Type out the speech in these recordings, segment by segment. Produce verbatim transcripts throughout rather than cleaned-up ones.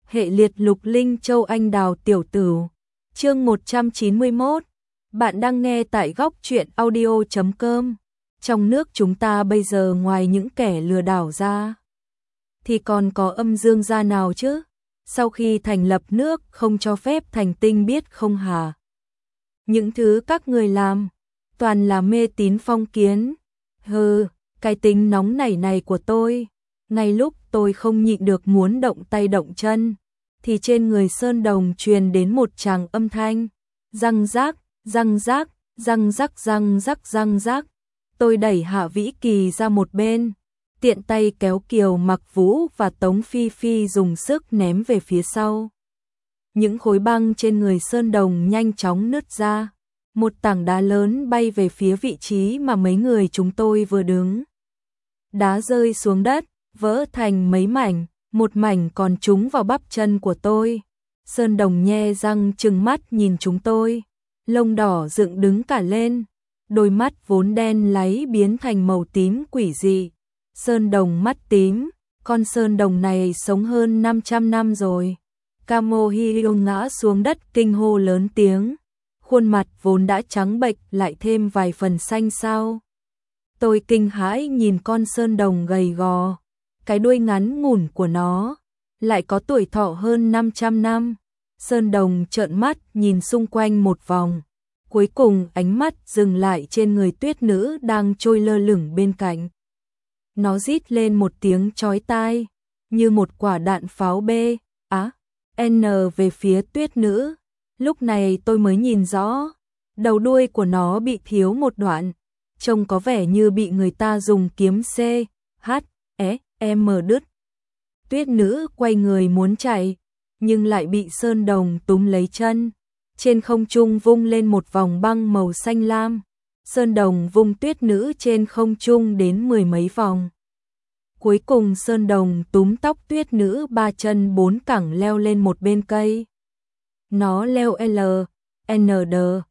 hệ liệt lục linh châu anh đào tiểu tử. Chương một trăm chín mươi mốt. Bạn đang nghe tại góc truyện audio chấm com. Trong nước chúng ta bây giờ ngoài những kẻ lừa đảo ra thì còn có âm dương gia nào chứ? Sau khi thành lập nước không cho phép thành tinh biết không hả? Những thứ các người làm toàn là mê tín phong kiến. Hừ, cái tính nóng nảy này của tôi, ngay lúc tôi không nhịn được muốn động tay động chân, thì trên người Sơn Đồng truyền đến một tràng âm thanh, răng rác, răng rác, răng rác, răng rác, răng rác. Tôi đẩy Hạ Vĩ Kỳ ra một bên, tiện tay kéo Kiều Mặc Vũ và Tống Phi Phi dùng sức ném về phía sau. Những khối băng trên người Sơn Đồng nhanh chóng nứt ra, một tảng đá lớn bay về phía vị trí mà mấy người chúng tôi vừa đứng. Đá rơi xuống đất, vỡ thành mấy mảnh, một mảnh còn trúng vào bắp chân của tôi. Sơn Đồng nhe răng trừng mắt nhìn chúng tôi, lông đỏ dựng đứng cả lên, đôi mắt vốn đen láy biến thành màu tím quỷ dị. Sơn Đồng mắt tím, con Sơn Đồng này sống hơn năm trăm năm rồi. Kamohiro ngã xuống đất kinh hô lớn tiếng, khuôn mặt vốn đã trắng bệch lại thêm vài phần xanh xao. Tôi kinh hãi nhìn con Sơn Đồng gầy gò, cái đuôi ngắn ngủn của nó lại có tuổi thọ hơn năm trăm năm. Sơn Đồng trợn mắt nhìn xung quanh một vòng, cuối cùng ánh mắt dừng lại trên người tuyết nữ đang trôi lơ lửng bên cạnh. Nó rít lên một tiếng chói tai, như một quả đạn pháo B, á, N về phía tuyết nữ. Lúc này tôi mới nhìn rõ, đầu đuôi của nó bị thiếu một đoạn, trông có vẻ như bị người ta dùng kiếm C, H, E, M đứt. Tuyết nữ quay người muốn chạy, nhưng lại bị Sơn Đồng túm lấy chân. Trên không trung vung lên một vòng băng màu xanh lam. Sơn Đồng vung tuyết nữ trên không trung đến mười mấy vòng. Cuối cùng Sơn Đồng túm tóc tuyết nữ ba chân bốn cẳng leo lên một bên cây. Nó leo L, N, D,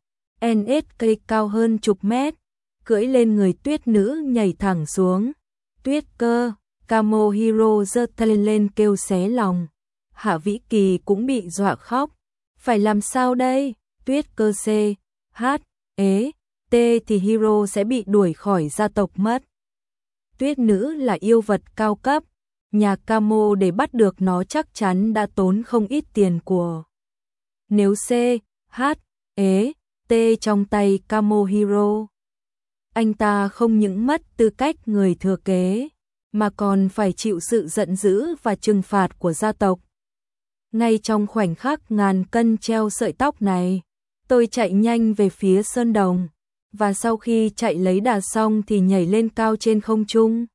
N, S cây cao hơn chục mét, cưỡi lên người tuyết nữ nhảy thẳng xuống. Tuyết Cơ, Kamohiro giơ tay lên kêu xé lòng. Hạ Vĩ Kỳ cũng bị dọa khóc. Phải làm sao đây? Tuyết Cơ C, H, E, T thì Hiro sẽ bị đuổi khỏi gia tộc mất. Tuyết nữ là yêu vật cao cấp, nhà Kamo để bắt được nó chắc chắn đã tốn không ít tiền của. Nếu C, H, E, T trong tay Kamohiro, anh ta không những mất tư cách người thừa kế, mà còn phải chịu sự giận dữ và trừng phạt của gia tộc. Ngay trong khoảnh khắc ngàn cân treo sợi tóc này, tôi chạy nhanh về phía Sơn Đồng, và sau khi chạy lấy đà xong thì nhảy lên cao trên không trung.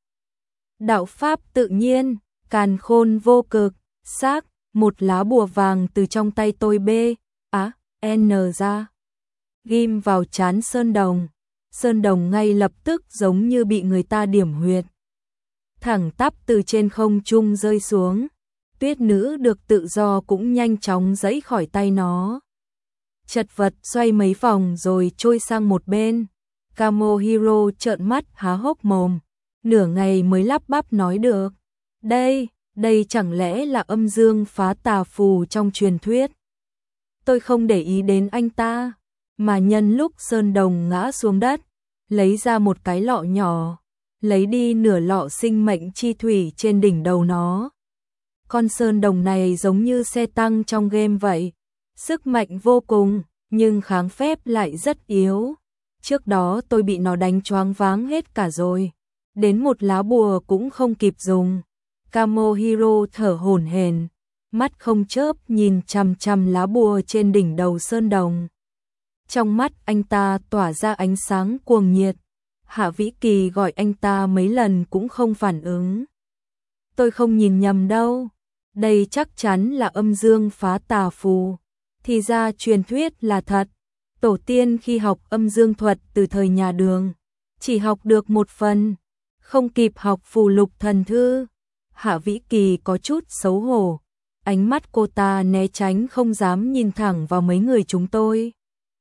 Đạo pháp tự nhiên, càn khôn vô cực, xác, một lá bùa vàng từ trong tay tôi B, á, N ra, ghim vào trán Sơn Đồng. Sơn Đồng ngay lập tức giống như bị người ta điểm huyệt, thẳng tắp từ trên không trung rơi xuống. Tuyết nữ được tự do cũng nhanh chóng giãy khỏi tay nó, chật vật xoay mấy vòng rồi trôi sang một bên. Kamohiro trợn mắt há hốc mồm, nửa ngày mới lắp bắp nói được. Đây, đây chẳng lẽ là âm dương phá tà phù trong truyền thuyết? Tôi không để ý đến anh ta, mà nhân lúc Sơn Đồng ngã xuống đất, lấy ra một cái lọ nhỏ, lấy đi nửa lọ sinh mệnh chi thủy trên đỉnh đầu nó. Con Sơn Đồng này giống như xe tăng trong game vậy, sức mạnh vô cùng, nhưng kháng phép lại rất yếu. Trước đó tôi bị nó đánh choáng váng hết cả rồi, đến một lá bùa cũng không kịp dùng. Kamohiro thở hổn hển, mắt không chớp nhìn chằm chằm lá bùa trên đỉnh đầu Sơn Đồng. Trong mắt anh ta tỏa ra ánh sáng cuồng nhiệt. Hạ Vĩ Kỳ gọi anh ta mấy lần cũng không phản ứng. Tôi không nhìn nhầm đâu, đây chắc chắn là âm dương phá tà phù. Thì ra truyền thuyết là thật. Tổ tiên khi học âm dương thuật từ thời nhà Đường, chỉ học được một phần, không kịp học phù lục thần thư. Hạ Vĩ Kỳ có chút xấu hổ, ánh mắt cô ta né tránh không dám nhìn thẳng vào mấy người chúng tôi.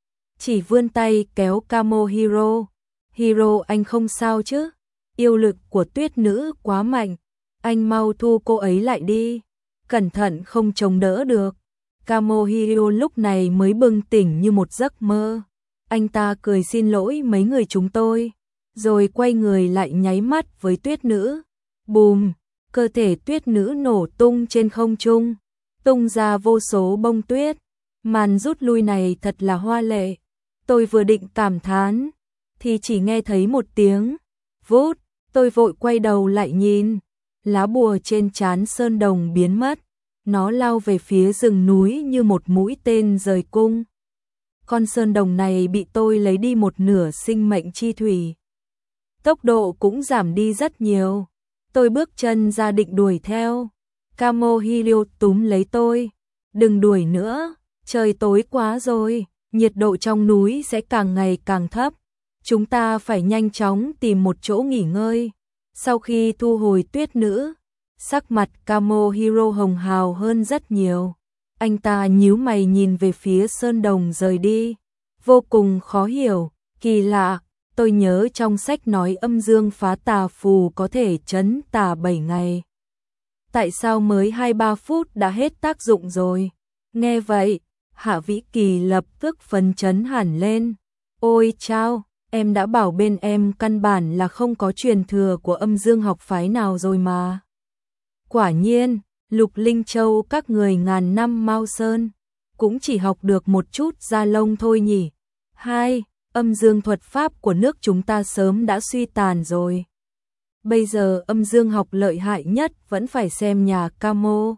Chỉ vươn tay kéo Kamohiro. Hiro, anh không sao chứ? Yêu lực của tuyết nữ quá mạnh, anh mau thu cô ấy lại đi. cẩn thận không chống đỡ được. Kamohiro lúc này mới bừng tỉnh như một giấc mơ. Anh ta cười xin lỗi mấy người chúng tôi, rồi quay người lại nháy mắt với tuyết nữ. Bùm, cơ thể tuyết nữ nổ tung trên không trung, tung ra vô số bông tuyết. Màn rút lui này thật là hoa lệ. Tôi vừa định cảm thán, thì chỉ nghe thấy một tiếng vút, tôi vội quay đầu lại nhìn. Lá bùa trên trán Sơn Đồng biến mất, nó lao về phía rừng núi như một mũi tên rời cung. Con Sơn Đồng này bị tôi lấy đi một nửa sinh mệnh chi thủy. Tốc độ cũng giảm đi rất nhiều. Tôi bước chân ra định đuổi theo. Kamohiro túm lấy tôi. Đừng đuổi nữa, trời tối quá rồi, nhiệt độ trong núi sẽ càng ngày càng thấp. Chúng ta phải nhanh chóng tìm một chỗ nghỉ ngơi. Sau khi thu hồi tuyết nữ, sắc mặt Kamohiro hồng hào hơn rất nhiều. Anh ta nhíu mày nhìn về phía Sơn Đồng rời đi, vô cùng khó hiểu, kỳ lạ. Tôi nhớ trong sách nói âm dương phá tà phù có thể trấn tà bảy ngày. Tại sao mới hai ba phút đã hết tác dụng rồi? Nghe vậy, Hạ Vĩ Kỳ lập tức phấn chấn hẳn lên. Ôi chao, em đã bảo bên em căn bản là không có truyền thừa của âm dương học phái nào rồi mà. Quả nhiên, Lục Linh Châu các người ngàn năm Mao Sơn, cũng chỉ học được một chút da lông thôi nhỉ. Hai, âm dương thuật pháp của nước chúng ta sớm đã suy tàn rồi. Bây giờ âm dương học lợi hại nhất vẫn phải xem nhà Camo.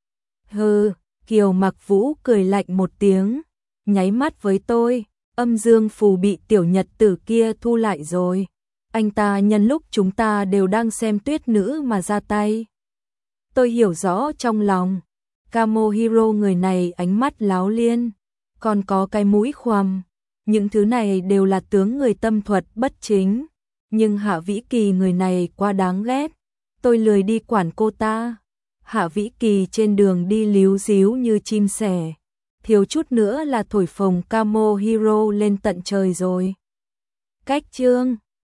Hừ, Kiều Mặc Vũ cười lạnh một tiếng, nháy mắt với tôi. Âm dương phù bị tiểu nhật tử kia thu lại rồi. Anh ta nhân lúc chúng ta đều đang xem tuyết nữ mà ra tay. Tôi hiểu rõ trong lòng. Kamohiro người này ánh mắt láo liên, còn có cái mũi khoằm. Những thứ này đều là tướng người tâm thuật bất chính. Nhưng Hạ Vĩ Kỳ người này quá đáng ghét. Tôi lười đi quản cô ta. Hạ Vĩ Kỳ trên đường đi líu díu như chim sẻ. Thiếu chút nữa là thổi phồng Kamohiro lên tận trời rồi. Cách chương